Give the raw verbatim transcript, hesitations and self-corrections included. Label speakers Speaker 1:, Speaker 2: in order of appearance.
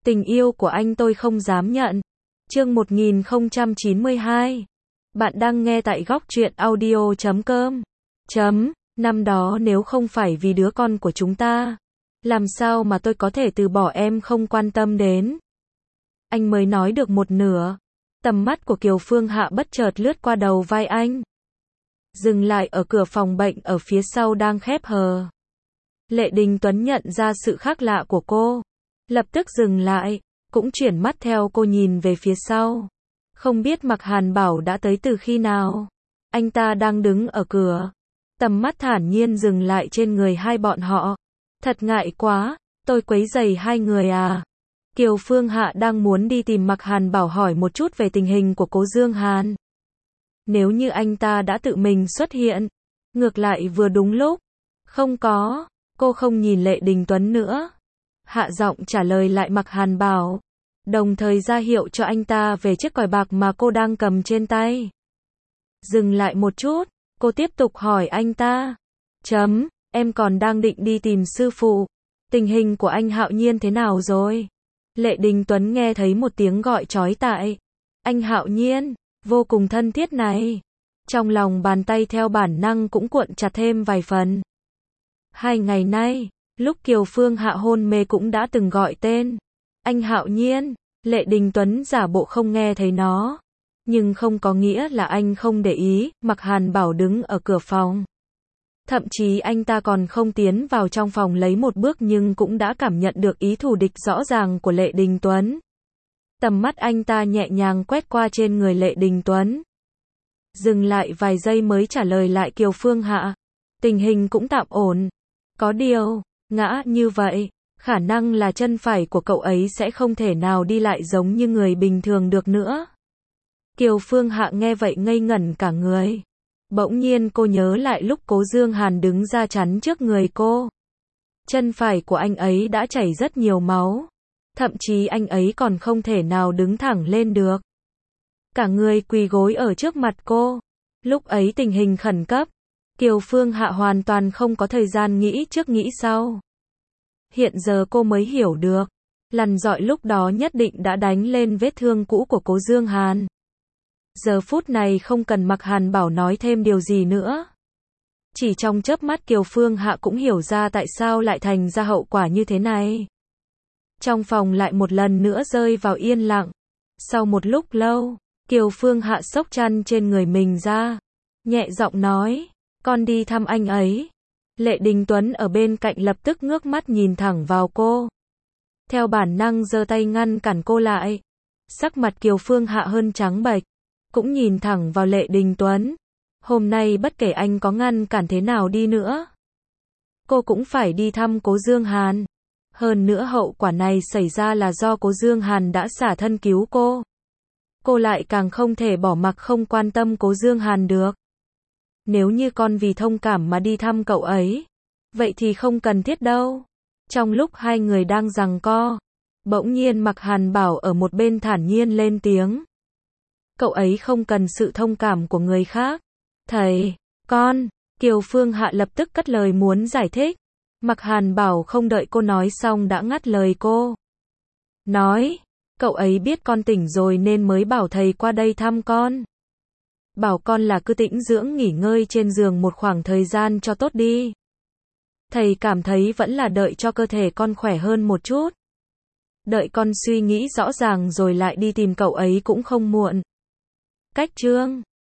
Speaker 1: Tình yêu của anh tôi không dám nhận. Chương một nghìn không trăm chín mươi hai. Bạn đang nghe tại góc truyện audio chấm com. Chấm, năm đó nếu không phải vì đứa con của chúng ta, làm sao mà tôi có thể từ bỏ em không quan tâm đến. Anh mới nói được một nửa. Tầm mắt của Kiều Phương Hạ bất chợt lướt qua đầu vai anh. Dừng lại ở cửa phòng bệnh ở phía sau đang khép hờ. Lệ Đình Tuấn nhận ra sự khác lạ của cô. Lập tức dừng lại, cũng chuyển mắt theo cô nhìn về phía sau. Không biết Mạc Hàn Bảo đã tới từ khi nào. Anh ta đang đứng ở cửa. Tầm mắt thản nhiên dừng lại trên người hai bọn họ. Thật ngại quá, tôi quấy rầy hai người à. Kiều Phương Hạ đang muốn đi tìm Mạc Hàn Bảo hỏi một chút về tình hình của Cố Dương Hàn. Nếu như anh ta đã tự mình xuất hiện, ngược lại vừa đúng lúc. Không có, cô không nhìn Lệ Đình Tuấn nữa. Hạ giọng trả lời lại Mạc Hàn Bảo, đồng thời ra hiệu cho anh ta về chiếc còi bạc mà cô đang cầm trên tay. Dừng lại một chút, cô tiếp tục hỏi anh ta. Chấm, em còn đang định đi tìm sư phụ. Tình hình của anh Hạo Nhiên thế nào rồi? Lệ Đình Tuấn nghe thấy một tiếng gọi chói tai. Anh Hạo Nhiên, vô cùng thân thiết này. Trong lòng bàn tay theo bản năng cũng cuộn chặt thêm vài phần. Hai ngày nay, lúc Kiều Phương Hạ hôn mê cũng đã từng gọi tên. Anh Hạo Nhiên, Lệ Đình Tuấn giả bộ không nghe thấy nó. Nhưng không có nghĩa là anh không để ý, Mạc Hàn Bảo đứng ở cửa phòng. Thậm chí anh ta còn không tiến vào trong phòng lấy một bước nhưng cũng đã cảm nhận được ý thù địch rõ ràng của Lệ Đình Tuấn. Tầm mắt anh ta nhẹ nhàng quét qua trên người Lệ Đình Tuấn. Dừng lại vài giây mới trả lời lại Kiều Phương Hạ. Tình hình cũng tạm ổn. Có điều, ngã như vậy, khả năng là chân phải của cậu ấy sẽ không thể nào đi lại giống như người bình thường được nữa. Kiều Phương Hạ nghe vậy ngây ngẩn cả người. Bỗng nhiên cô nhớ lại lúc Cố Dương Hàn đứng ra chắn trước người cô. Chân phải của anh ấy đã chảy rất nhiều máu. Thậm chí anh ấy còn không thể nào đứng thẳng lên được. Cả người quỳ gối ở trước mặt cô. Lúc ấy tình hình khẩn cấp. Kiều Phương Hạ hoàn toàn không có thời gian nghĩ trước nghĩ sau. Hiện giờ cô mới hiểu được. Lằn dọi lúc đó nhất định đã đánh lên vết thương cũ của Cố Dương Hàn. Giờ phút này không cần Mạc Hàn Bảo nói thêm điều gì nữa. Chỉ trong chớp mắt Kiều Phương Hạ cũng hiểu ra tại sao lại thành ra hậu quả như thế này. Trong phòng lại một lần nữa rơi vào yên lặng. Sau một lúc lâu, Kiều Phương Hạ xốc chăn trên người mình ra. Nhẹ giọng nói, con đi thăm anh ấy. Lệ Đình Tuấn ở bên cạnh lập tức ngước mắt nhìn thẳng vào cô. Theo bản năng giơ tay ngăn cản cô lại. Sắc mặt Kiều Phương Hạ hơn trắng bệch. Cũng nhìn thẳng vào Lệ Đình Tuấn. Hôm nay bất kể anh có ngăn cản thế nào đi nữa, cô cũng phải đi thăm Cố Dương Hàn. Hơn nữa hậu quả này xảy ra là do Cố Dương Hàn đã xả thân cứu cô. Cô lại càng không thể bỏ mặc không quan tâm Cố Dương Hàn được. Nếu như con vì thông cảm mà đi thăm cậu ấy, vậy thì không cần thiết đâu. Trong lúc hai người đang giằng co, bỗng nhiên Mạc Hàn Bảo ở một bên thản nhiên lên tiếng. Cậu ấy không cần sự thông cảm của người khác. Thầy, con, Kiều Phương Hạ lập tức cất lời muốn giải thích. Mạc Hàn Bảo không đợi cô nói xong đã ngắt lời cô. Nói, cậu ấy biết con tỉnh rồi nên mới bảo thầy qua đây thăm con. Bảo con là cứ tĩnh dưỡng nghỉ ngơi trên giường một khoảng thời gian cho tốt đi. Thầy cảm thấy vẫn là đợi cho cơ thể con khỏe hơn một chút. Đợi con suy nghĩ rõ ràng rồi lại đi tìm cậu ấy cũng không muộn. Cách chương